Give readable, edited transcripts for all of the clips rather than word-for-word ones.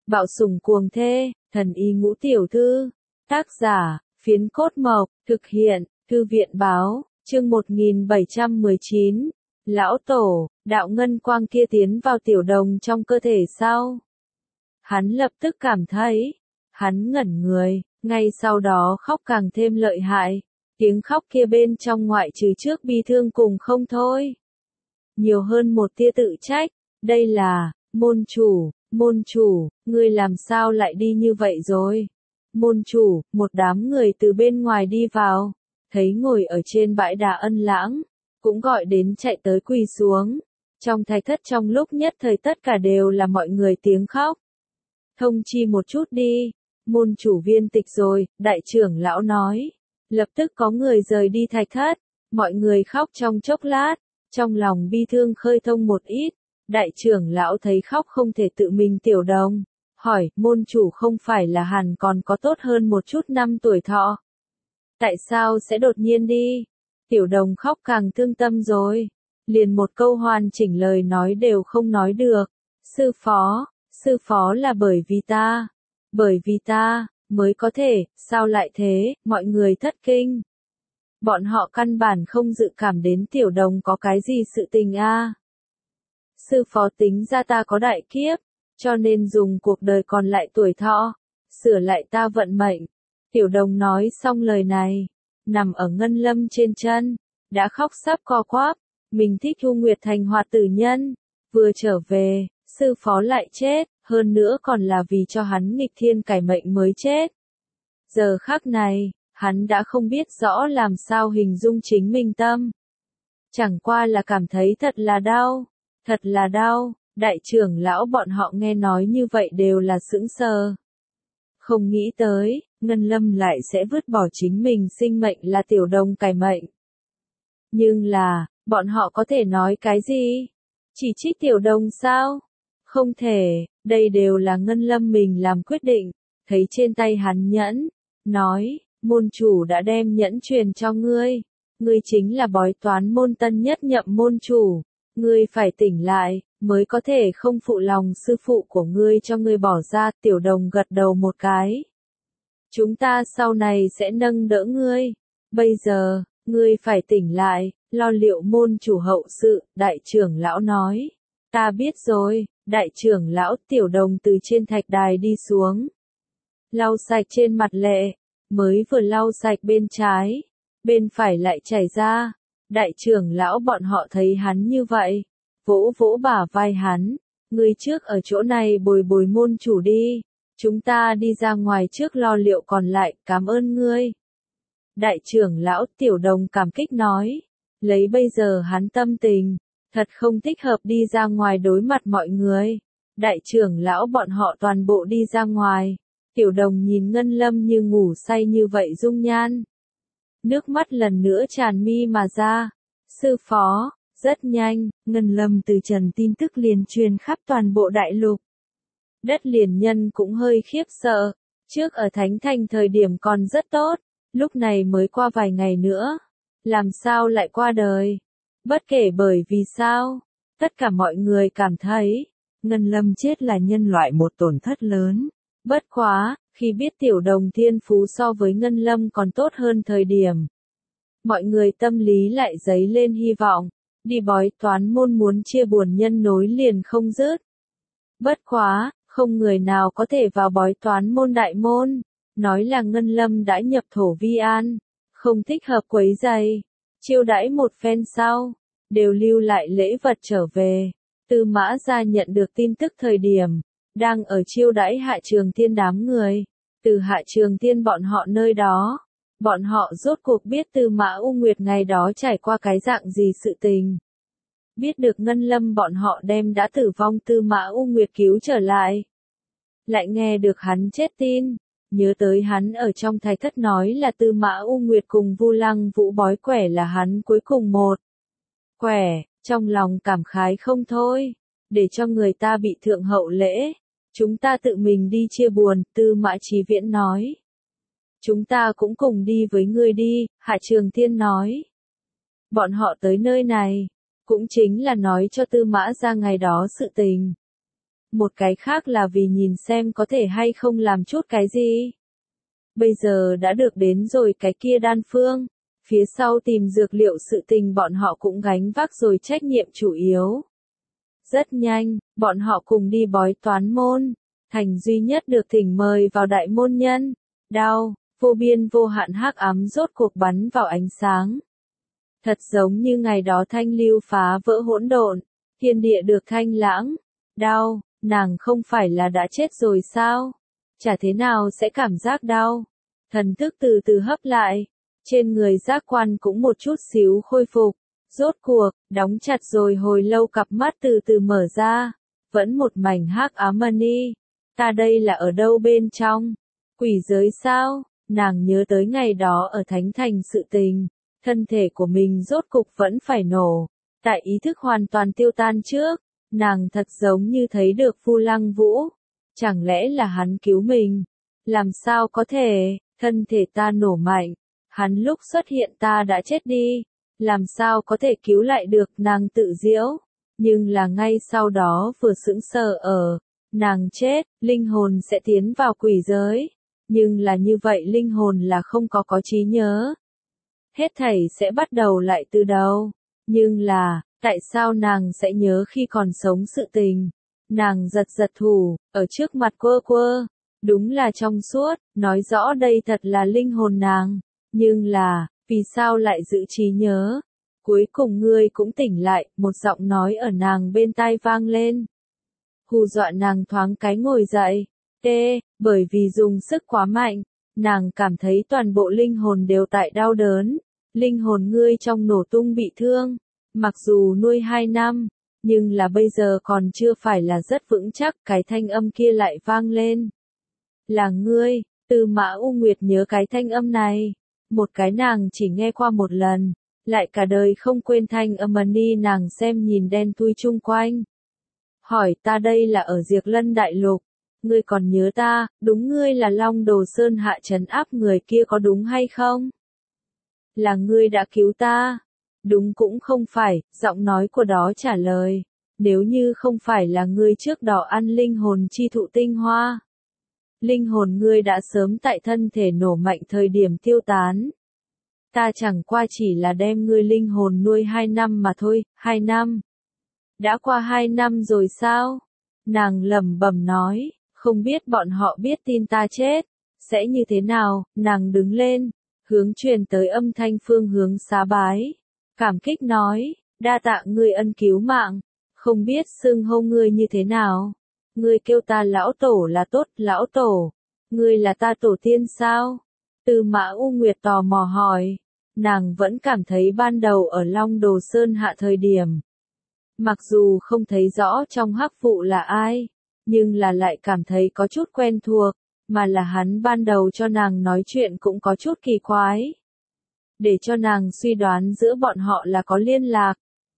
Bạo sủng cuồng thê, thần y ngũ tiểu thư. Tác giả, Phiến Cốt Mộc, thực hiện, Thư viện báo, chương 1719. Lão Tổ, đạo ngân quang kia tiến vào tiểu đồng trong cơ thể sau. Hắn lập tức cảm thấy, hắn ngẩn người, ngay sau đó khóc càng thêm lợi hại. Tiếng khóc kia bên trong ngoại trừ trước bi thương cùng không thôi. Nhiều hơn một tia tự trách, đây là, môn chủ, ngươi làm sao lại đi như vậy rồi? Môn chủ, một đám người từ bên ngoài đi vào, thấy ngồi ở trên bãi đá Ân Lãng, cũng gọi đến chạy tới quỳ xuống. Trong thạch thất trong lúc nhất thời tất cả đều là mọi người tiếng khóc. Thông chi một chút đi, môn chủ viên tịch rồi, đại trưởng lão nói. Lập tức có người rời đi thạch thất, mọi người khóc trong chốc lát, trong lòng bi thương khơi thông một ít. Đại trưởng lão thấy khóc không thể tự mình tiểu đồng, hỏi, môn chủ không phải là hẳn còn có tốt hơn một chút năm tuổi thọ. Tại sao sẽ đột nhiên đi? Tiểu đồng khóc càng thương tâm rồi, liền một câu hoàn chỉnh lời nói đều không nói được. Sư phó là bởi vì ta, mới có thể, sao lại thế, mọi người thất kinh. Bọn họ căn bản không dự cảm đến tiểu đồng có cái gì sự tình a. Sư phó tính ra ta có đại kiếp, cho nên dùng cuộc đời còn lại tuổi thọ, sửa lại ta vận mệnh. Tiểu đồng nói xong lời này, nằm ở Ngân Lâm trên chân, đã khóc sắp co quắp, mình thích Thu Nguyệt thành hoạt tử nhân, vừa trở về, sư phó lại chết, hơn nữa còn là vì cho hắn nghịch thiên cải mệnh mới chết. Giờ khắc này, hắn đã không biết rõ làm sao hình dung chính mình tâm. Chẳng qua là cảm thấy thật là đau, đại trưởng lão bọn họ nghe nói như vậy đều là sững sờ. Không nghĩ tới, Ngân Lâm lại sẽ vứt bỏ chính mình sinh mệnh là tiểu đồng cải mệnh. Nhưng là, bọn họ có thể nói cái gì? Chỉ trích tiểu đồng sao? Không thể, đây đều là Ngân Lâm mình làm quyết định, thấy trên tay hắn nhẫn, nói, môn chủ đã đem nhẫn truyền cho ngươi chính là bói toán môn tân nhất nhậm môn chủ, ngươi phải tỉnh lại, mới có thể không phụ lòng sư phụ của ngươi cho ngươi bỏ ra. Tiểu đồng gật đầu một cái. Chúng ta sau này sẽ nâng đỡ ngươi, bây giờ, ngươi phải tỉnh lại, lo liệu môn chủ hậu sự, đại trưởng lão nói. Ta biết rồi, đại trưởng lão. Tiểu đồng từ trên thạch đài đi xuống, lau sạch trên mặt lệ, mới vừa lau sạch bên trái, bên phải lại chảy ra. Đại trưởng lão bọn họ thấy hắn như vậy, vỗ vỗ bả vai hắn, ngươi trước ở chỗ này bồi bồi môn chủ đi, chúng ta đi ra ngoài trước lo liệu còn lại, cảm ơn ngươi. Đại trưởng lão. Tiểu đồng cảm kích nói, lấy bây giờ hắn tâm tình, thật không thích hợp đi ra ngoài đối mặt mọi người. Đại trưởng lão bọn họ toàn bộ đi ra ngoài, tiểu đồng nhìn Ngân Lâm như ngủ say như vậy dung nhan. Nước mắt lần nữa tràn mi mà ra. Sư phó, rất nhanh, Ngân Lâm từ trần tin tức liền truyền khắp toàn bộ đại lục. Đất liền nhân cũng hơi khiếp sợ, trước ở Thánh Thành thời điểm còn rất tốt, lúc này mới qua vài ngày nữa, làm sao lại qua đời? Bất kể bởi vì sao, tất cả mọi người cảm thấy, Ngân Lâm chết là nhân loại một tổn thất lớn. Bất quá, khi biết tiểu đồng thiên phú so với Ngân Lâm còn tốt hơn thời điểm, mọi người tâm lý lại dấy lên hy vọng, đi bói toán môn muốn chia buồn nhân nối liền không dứt. Bất quá, không người nào có thể vào bói toán môn đại môn, nói là Ngân Lâm đã nhập thổ vi an, không thích hợp quấy rầy, chiêu đãi một phen sau, đều lưu lại lễ vật trở về. Tư Mã Gia nhận được tin tức thời điểm, đang ở chiêu đãi Hạ Trường Thiên đám người, từ Hạ Trường Thiên bọn họ nơi đó. Bọn họ rốt cuộc biết Tư Mã U Nguyệt ngày đó trải qua cái dạng gì sự tình. Biết được Ngân Lâm bọn họ đem đã tử vong Tư Mã U Nguyệt cứu trở lại. Lại nghe được hắn chết tin, nhớ tới hắn ở trong thạch thất nói là Tư Mã U Nguyệt cùng Vu Lăng Vũ bói quẻ là hắn cuối cùng một quẻ, trong lòng cảm khái không thôi, để cho người ta bị thượng hậu lễ, chúng ta tự mình đi chia buồn. Tư Mã Chí Viễn nói. Chúng ta cũng cùng đi với ngươi đi, Hạ Trường Thiên nói. Bọn họ tới nơi này, cũng chính là nói cho Tư Mã Gia ngày đó sự tình. một cái khác là vì nhìn xem có thể hay không làm chút cái gì. Bây giờ đã được đến rồi cái kia đan phương, phía sau tìm dược liệu sự tình bọn họ cũng gánh vác rồi trách nhiệm chủ yếu. Rất nhanh, bọn họ cùng đi bói toán môn, thành duy nhất được thỉnh mời vào đại môn nhân. Đao, vô biên vô hạn hắc ám rốt cuộc bắn vào ánh sáng. Thật giống như ngày đó thanh lưu phá vỡ hỗn độn, thiên địa được thanh lãng. Đau, nàng không phải là đã chết rồi sao? Chả thế nào sẽ cảm giác đau. Thần thức từ từ hấp lại, trên người giác quan cũng một chút xíu khôi phục. Rốt cuộc, đóng chặt rồi hồi lâu cặp mắt từ từ mở ra, vẫn một mảnh hắc ám mani. Ta đây là ở đâu bên trong? Quỷ giới sao? Nàng nhớ tới ngày đó ở Thánh Thành sự tình, thân thể của mình rốt cục vẫn phải nổ. Tại ý thức hoàn toàn tiêu tan trước, nàng thật giống như thấy được Vu Lăng Vũ. Chẳng lẽ là hắn cứu mình? Làm sao có thể, thân thể ta nổ mạnh, hắn lúc xuất hiện ta đã chết đi. Làm sao có thể cứu lại được, nàng tự giễu. Nhưng là ngay sau đó vừa sững sờ ở, nàng chết, linh hồn sẽ tiến vào quỷ giới. Nhưng là như vậy linh hồn là không có trí nhớ. Hết thảy sẽ bắt đầu lại từ đầu. Nhưng là, tại sao nàng sẽ nhớ khi còn sống sự tình? Nàng giật giật thủ, ở trước mặt quơ quơ. Đúng là trong suốt, nói rõ đây thật là linh hồn nàng. Nhưng là, vì sao lại giữ trí nhớ? Cuối cùng ngươi cũng tỉnh lại, một giọng nói ở nàng bên tai vang lên. Hù dọa nàng thoáng cái ngồi dậy. Bởi vì dùng sức quá mạnh, nàng cảm thấy toàn bộ linh hồn đều tại đau đớn. Linh hồn ngươi trong nổ tung bị thương. Mặc dù nuôi 2 năm, nhưng là bây giờ còn chưa phải là rất vững chắc, cái thanh âm kia lại vang lên. Là ngươi, Tư Mã U Nguyệt nhớ cái thanh âm này. Một cái nàng chỉ nghe qua một lần, lại cả đời không quên thanh âm ni nàng xem nhìn đen thui chung quanh. Hỏi ta đây là ở Diệt Lân Đại Lục, ngươi còn nhớ ta, đúng ngươi là Long Đồ Sơn hạ trấn áp người kia có đúng hay không? Là ngươi đã cứu ta? Đúng cũng không phải, giọng nói của đó trả lời. Nếu như không phải là ngươi trước đó ăn linh hồn chi thụ tinh hoa. Linh hồn ngươi đã sớm tại thân thể nổ mạnh thời điểm tiêu tán. Ta chẳng qua chỉ là đem ngươi linh hồn nuôi 2 năm mà thôi, 2 năm. Đã qua 2 năm rồi sao? Nàng lẩm bẩm nói, không biết bọn họ biết tin ta chết, sẽ như thế nào? Nàng đứng lên, hướng truyền tới âm thanh phương hướng xá bái. Cảm kích nói, đa tạ ngươi ân cứu mạng, không biết xưng hô ngươi như thế nào? Ngươi kêu ta lão tổ là tốt, lão tổ. Ngươi là ta tổ tiên sao? Tư Mã U Nguyệt tò mò hỏi. Nàng vẫn cảm thấy ban đầu ở Long Đồ Sơn hạ thời điểm. Mặc dù không thấy rõ trong hắc vụ là ai, nhưng là lại cảm thấy có chút quen thuộc, mà là hắn ban đầu cho nàng nói chuyện cũng có chút kỳ quái. Để cho nàng suy đoán giữa bọn họ là có liên lạc.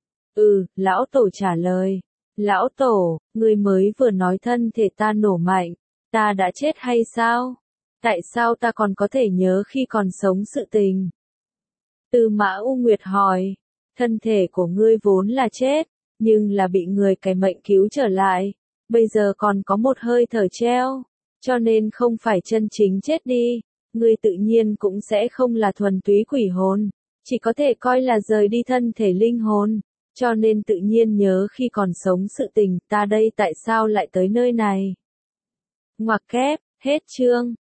Lão tổ trả lời. Lão tổ, ngươi mới vừa nói thân thể ta nổ mạnh, ta đã chết hay sao? Tại sao ta còn có thể nhớ khi còn sống sự tình? Tư Mã U Nguyệt hỏi, thân thể của ngươi vốn là chết, nhưng là bị người cái mệnh cứu trở lại, bây giờ còn có một hơi thở treo, cho nên không phải chân chính chết đi, ngươi tự nhiên cũng sẽ không là thuần túy quỷ hồn, chỉ có thể coi là rời đi thân thể linh hồn. Cho nên tự nhiên nhớ khi còn sống sự tình, ta đây tại sao lại tới nơi này? Ngoặc kép, hết chương.